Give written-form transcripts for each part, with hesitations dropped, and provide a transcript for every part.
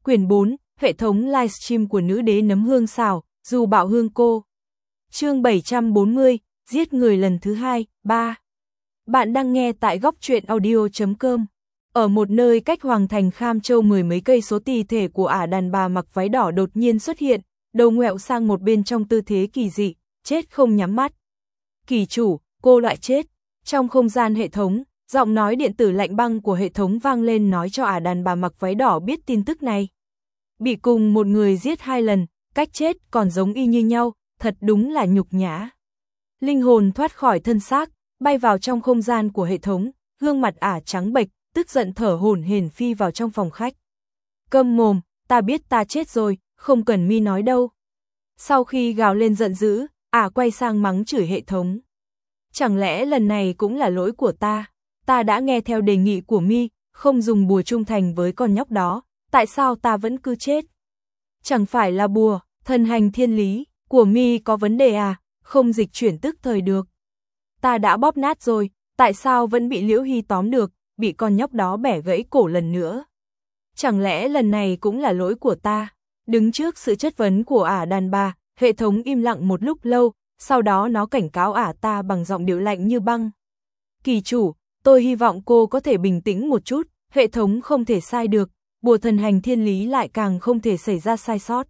Quyển 4, hệ thống livestream của nữ đế nấm hương xào, dù bạo hương cô. Chương 740, giết người lần thứ 2, 3. Bạn đang nghe tại góc truyện audio.com. Ở một nơi cách Hoàng thành Kham Châu mười mấy cây số, thi thể của ả đàn bà mặc váy đỏ đột nhiên xuất hiện, đầu ngoẹo sang một bên trong tư thế kỳ dị, chết không nhắm mắt. Kỳ chủ, cô lại chết. Trong không gian hệ thống, giọng nói điện tử lạnh băng của hệ thống vang lên nói cho ả đàn bà mặc váy đỏ biết tin tức này. Bị cùng một người giết 2 lần, cách chết còn giống y như nhau, thật đúng là nhục nhã. Linh hồn thoát khỏi thân xác, bay vào trong không gian của hệ thống, gương mặt ả trắng bệch, tức giận thở hổn hển phi vào trong phòng khách. Câm mồm, ta biết ta chết rồi, không cần mi nói đâu. Sau khi gào lên giận dữ, ả quay sang mắng chửi hệ thống. Chẳng lẽ lần này cũng là lỗi của ta đã nghe theo đề nghị của mi, không dùng bùa trung thành với con nhóc đó, tại sao ta vẫn cứ chết? Chẳng phải là bùa, thần hành thiên lý, của mi có vấn đề à, không dịch chuyển tức thời được. Ta đã bóp nát rồi, tại sao vẫn bị Liễu Hy tóm được, bị con nhóc đó bẻ gãy cổ lần nữa? Chẳng lẽ lần này cũng là lỗi của ta? Đứng trước sự chất vấn của ả đàn bà, hệ thống im lặng một lúc lâu, sau đó nó cảnh cáo ả ta bằng giọng điệu lạnh như băng. Kỳ chủ, tôi hy vọng cô có thể bình tĩnh một chút, hệ thống không thể sai được, bùa thần hành thiên lý lại càng không thể xảy ra sai sót.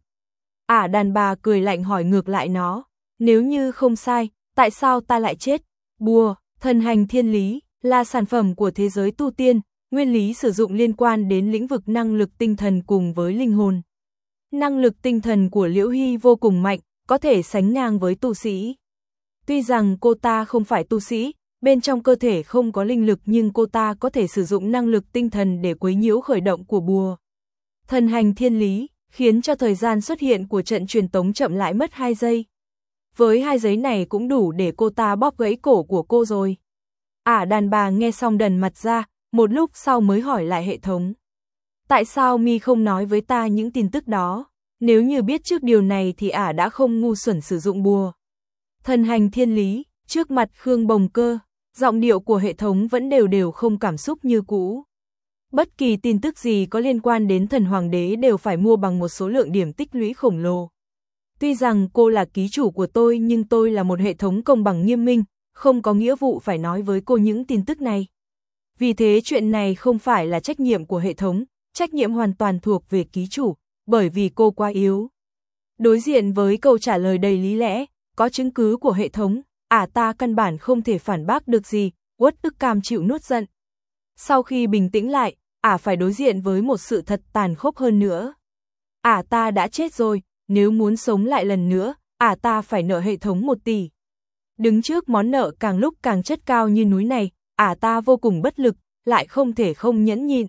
Ả đàn bà cười lạnh hỏi ngược lại nó, nếu như không sai, tại sao ta lại chết? Bùa, thần hành thiên lý, là sản phẩm của thế giới tu tiên, nguyên lý sử dụng liên quan đến lĩnh vực năng lực tinh thần cùng với linh hồn. Năng lực tinh thần của Liễu Hy vô cùng mạnh, có thể sánh ngang với tu sĩ. Tuy rằng cô ta không phải tu sĩ, bên trong cơ thể không có linh lực, nhưng cô ta có thể sử dụng năng lực tinh thần để quấy nhiễu khởi động của bùa. Thần hành thiên lý, khiến cho thời gian xuất hiện của trận truyền tống chậm lại mất 2 giây. Với 2 giây này cũng đủ để cô ta bóp gãy cổ của cô rồi. Ả đàn bà nghe xong đần mặt ra, một lúc sau mới hỏi lại hệ thống. Tại sao mi không nói với ta những tin tức đó? Nếu như biết trước điều này thì ả đã không ngu xuẩn sử dụng bùa. Thần hành thiên lý, trước mặt Khương Bồng Cơ, giọng điệu của hệ thống vẫn đều không cảm xúc như cũ. Bất kỳ tin tức gì có liên quan đến thần hoàng đế đều phải mua bằng một số lượng điểm tích lũy khổng lồ. Tuy rằng cô là ký chủ của tôi, nhưng tôi là một hệ thống công bằng nghiêm minh, không có nghĩa vụ phải nói với cô những tin tức này. Vì thế chuyện này không phải là trách nhiệm của hệ thống, trách nhiệm hoàn toàn thuộc về ký chủ, bởi vì cô quá yếu. Đối diện với câu trả lời đầy lý lẽ, có chứng cứ của hệ thống, ả ta căn bản không thể phản bác được gì, uất ức cam chịu nuốt giận. Sau khi bình tĩnh lại, ả phải đối diện với một sự thật tàn khốc hơn nữa. Ả ta đã chết rồi, nếu muốn sống lại lần nữa, ả ta phải nợ hệ thống 1 tỷ. Đứng trước món nợ càng lúc càng chất cao như núi này, ả ta vô cùng bất lực, lại không thể không nhẫn nhịn.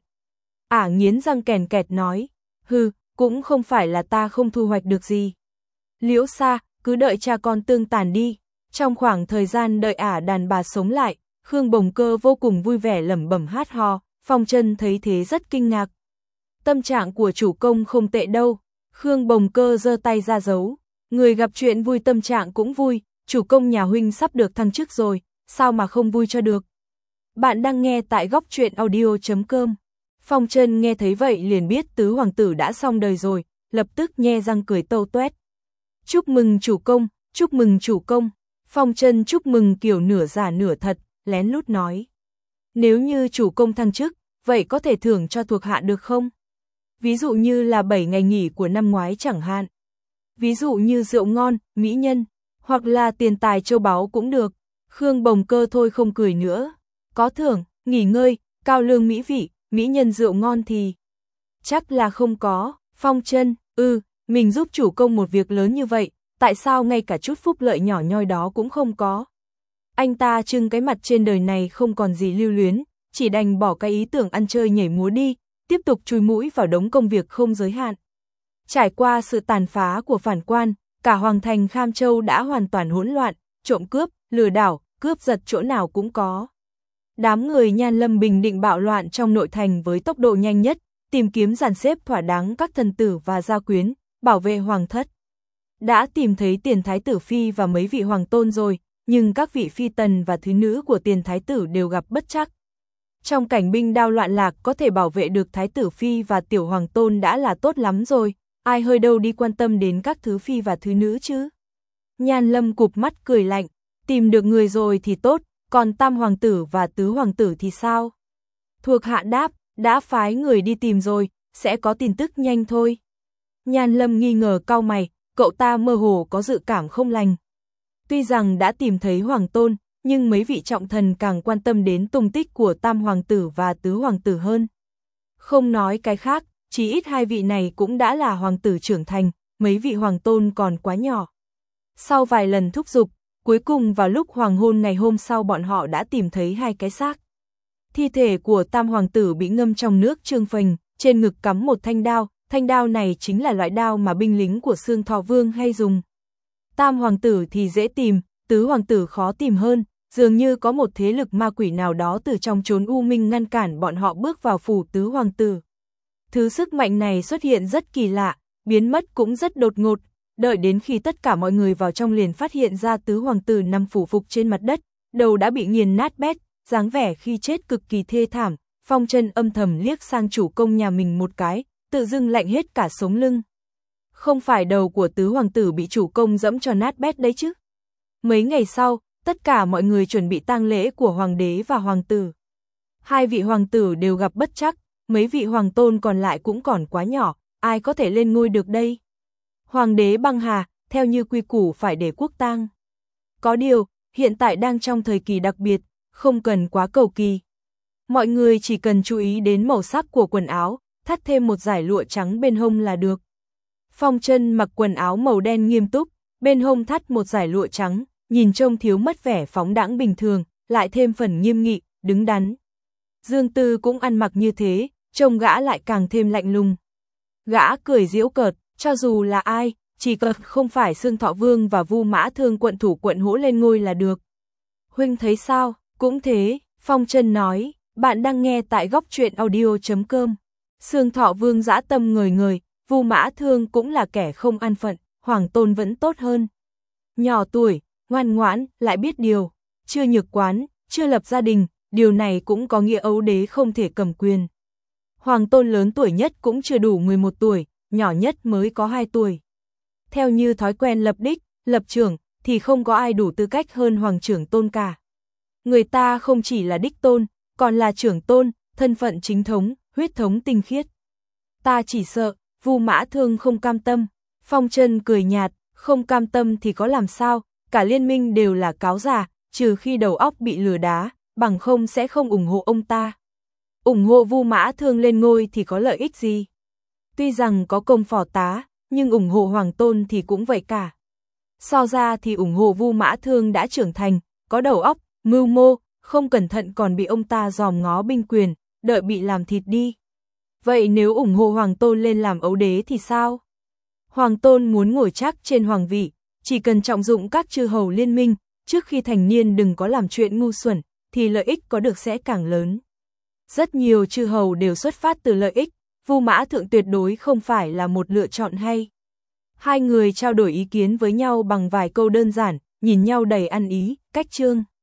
Ả nghiến răng kèn kẹt nói, hừ, cũng không phải là ta không thu hoạch được gì. Liễu Sa, cứ đợi cha con tương tàn đi. Trong khoảng thời gian đợi ả đàn bà sống lại, Khương Bồng Cơ vô cùng vui vẻ lẩm bẩm hát hò, Phong Chân thấy thế rất kinh ngạc. Tâm trạng của chủ công không tệ đâu. Khương Bồng Cơ giơ tay ra dấu, người gặp chuyện vui tâm trạng cũng vui, chủ công nhà huynh sắp được thăng chức rồi, sao mà không vui cho được. Bạn đang nghe tại góc truyện audio.com. Phong Chân nghe thấy vậy liền biết tứ hoàng tử đã xong đời rồi, lập tức nhe răng cười tâu tuét. Chúc mừng chủ công, chúc mừng chủ công. Phong Chân chúc mừng kiểu nửa giả nửa thật, lén lút nói. Nếu như chủ công thăng chức, vậy có thể thưởng cho thuộc hạ được không? Ví dụ như là 7 ngày nghỉ của năm ngoái chẳng hạn. Ví dụ như rượu ngon, mỹ nhân, hoặc là tiền tài châu báu cũng được. Khương Bồng Cơ thôi không cười nữa. Có thưởng, nghỉ ngơi, cao lương mỹ vị, mỹ nhân rượu ngon thì chắc là không có. Phong Chân, mình giúp chủ công một việc lớn như vậy, tại sao ngay cả chút phúc lợi nhỏ nhoi đó cũng không có? Anh ta trưng cái mặt trên đời này không còn gì lưu luyến, chỉ đành bỏ cái ý tưởng ăn chơi nhảy múa đi, tiếp tục chui mũi vào đống công việc không giới hạn. Trải qua sự tàn phá của phản quan, cả Hoàng thành Kham Châu đã hoàn toàn hỗn loạn, trộm cướp, lừa đảo, cướp giật chỗ nào cũng có. Đám người Nhan Lâm bình định bạo loạn trong nội thành với tốc độ nhanh nhất, tìm kiếm dàn xếp thỏa đáng các thần tử và gia quyến, bảo vệ hoàng thất. Đã tìm thấy tiền thái tử phi và mấy vị hoàng tôn rồi, nhưng các vị phi tần và thứ nữ của tiền thái tử đều gặp bất trắc. Trong cảnh binh đao loạn lạc có thể bảo vệ được Thái tử Phi và Tiểu Hoàng Tôn đã là tốt lắm rồi, ai hơi đâu đi quan tâm đến các thứ phi và thứ nữ chứ. Nhan Lâm cụp mắt cười lạnh, tìm được người rồi thì tốt, còn Tam Hoàng tử và Tứ Hoàng tử thì sao? Thuộc hạ đáp, đã phái người đi tìm rồi, sẽ có tin tức nhanh thôi. Nhan Lâm nghi ngờ cau mày, cậu ta mơ hồ có dự cảm không lành. Tuy rằng đã tìm thấy Hoàng Tôn, nhưng mấy vị trọng thần càng quan tâm đến tung tích của Tam Hoàng tử và Tứ Hoàng tử hơn. Không nói cái khác, chỉ ít hai vị này cũng đã là hoàng tử trưởng thành, mấy vị Hoàng Tôn còn quá nhỏ. Sau vài lần thúc giục, cuối cùng vào lúc hoàng hôn ngày hôm sau bọn họ đã tìm thấy hai cái xác. Thi thể của Tam Hoàng tử bị ngâm trong nước trương phình, trên ngực cắm một thanh đao này chính là loại đao mà binh lính của Xương Thọ Vương hay dùng. Tam Hoàng tử thì dễ tìm, Tứ Hoàng tử khó tìm hơn, dường như có một thế lực ma quỷ nào đó từ trong chốn u minh ngăn cản bọn họ bước vào phủ Tứ Hoàng tử. Thứ sức mạnh này xuất hiện rất kỳ lạ, biến mất cũng rất đột ngột, đợi đến khi tất cả mọi người vào trong liền phát hiện ra Tứ Hoàng tử nằm phủ phục trên mặt đất, đầu đã bị nghiền nát bét, dáng vẻ khi chết cực kỳ thê thảm. Phong Chân âm thầm liếc sang chủ công nhà mình một cái, tự dưng lạnh hết cả sống lưng. Không phải đầu của Tứ Hoàng tử bị chủ công dẫm cho nát bét đấy chứ. Mấy ngày sau, tất cả mọi người chuẩn bị tang lễ của hoàng đế và hoàng tử. Hai vị hoàng tử đều gặp bất trắc, mấy vị hoàng tôn còn lại cũng còn quá nhỏ, ai có thể lên ngôi được đây. Hoàng đế băng hà, theo như quy củ phải để quốc tang. Có điều, hiện tại đang trong thời kỳ đặc biệt, không cần quá cầu kỳ. Mọi người chỉ cần chú ý đến màu sắc của quần áo, thắt thêm một dải lụa trắng bên hông là được. Phong Chân mặc quần áo màu đen nghiêm túc, bên hông thắt một dải lụa trắng, nhìn trông thiếu mất vẻ phóng đãng bình thường, lại thêm phần nghiêm nghị, đứng đắn. Dương Tư cũng ăn mặc như thế, trông gã lại càng thêm lạnh lùng. Gã cười giễu cợt, cho dù là ai, chỉ cần không phải Xương Thọ Vương và Vu Mã Thương quận thủ quận Hỗ lên ngôi là được. Huynh thấy sao? Cũng thế, Phong Chân nói, bạn đang nghe tại góc truyện audio.com. Xương Thọ Vương dã tâm ngời ngời, Vu Mã Thương cũng là kẻ không an phận, Hoàng Tôn vẫn tốt hơn. Nhỏ tuổi, ngoan ngoãn, lại biết điều, chưa nhược quán, chưa lập gia đình, điều này cũng có nghĩa ấu đế không thể cầm quyền. Hoàng Tôn lớn tuổi nhất cũng chưa đủ 11 tuổi, nhỏ nhất mới có 2 tuổi. Theo như thói quen lập đích, lập trưởng, thì không có ai đủ tư cách hơn Hoàng trưởng tôn cả. Người ta không chỉ là đích tôn, còn là trưởng tôn, thân phận chính thống, huyết thống tinh khiết. Ta chỉ sợ, Vu Mã Thương không cam tâm. Phong Chân cười nhạt, không cam tâm thì có làm sao, cả liên minh đều là cáo giả, trừ khi đầu óc bị lừa đá, bằng không sẽ không ủng hộ ông ta. Ủng hộ Vu Mã Thương lên ngôi thì có lợi ích gì? Tuy rằng có công phò tá, nhưng ủng hộ Hoàng Tôn thì cũng vậy cả. So ra thì ủng hộ Vu Mã Thương đã trưởng thành, có đầu óc, mưu mô, không cẩn thận còn bị ông ta dòm ngó binh quyền, đợi bị làm thịt đi. Vậy nếu ủng hộ Hoàng Tôn lên làm ấu đế thì sao? Hoàng Tôn muốn ngồi chắc trên hoàng vị, chỉ cần trọng dụng các chư hầu liên minh, trước khi thành niên đừng có làm chuyện ngu xuẩn, thì lợi ích có được sẽ càng lớn. Rất nhiều chư hầu đều xuất phát từ lợi ích, Vu Mã Thượng tuyệt đối không phải là một lựa chọn hay. Hai người trao đổi ý kiến với nhau bằng vài câu đơn giản, nhìn nhau đầy ăn ý, cách chương.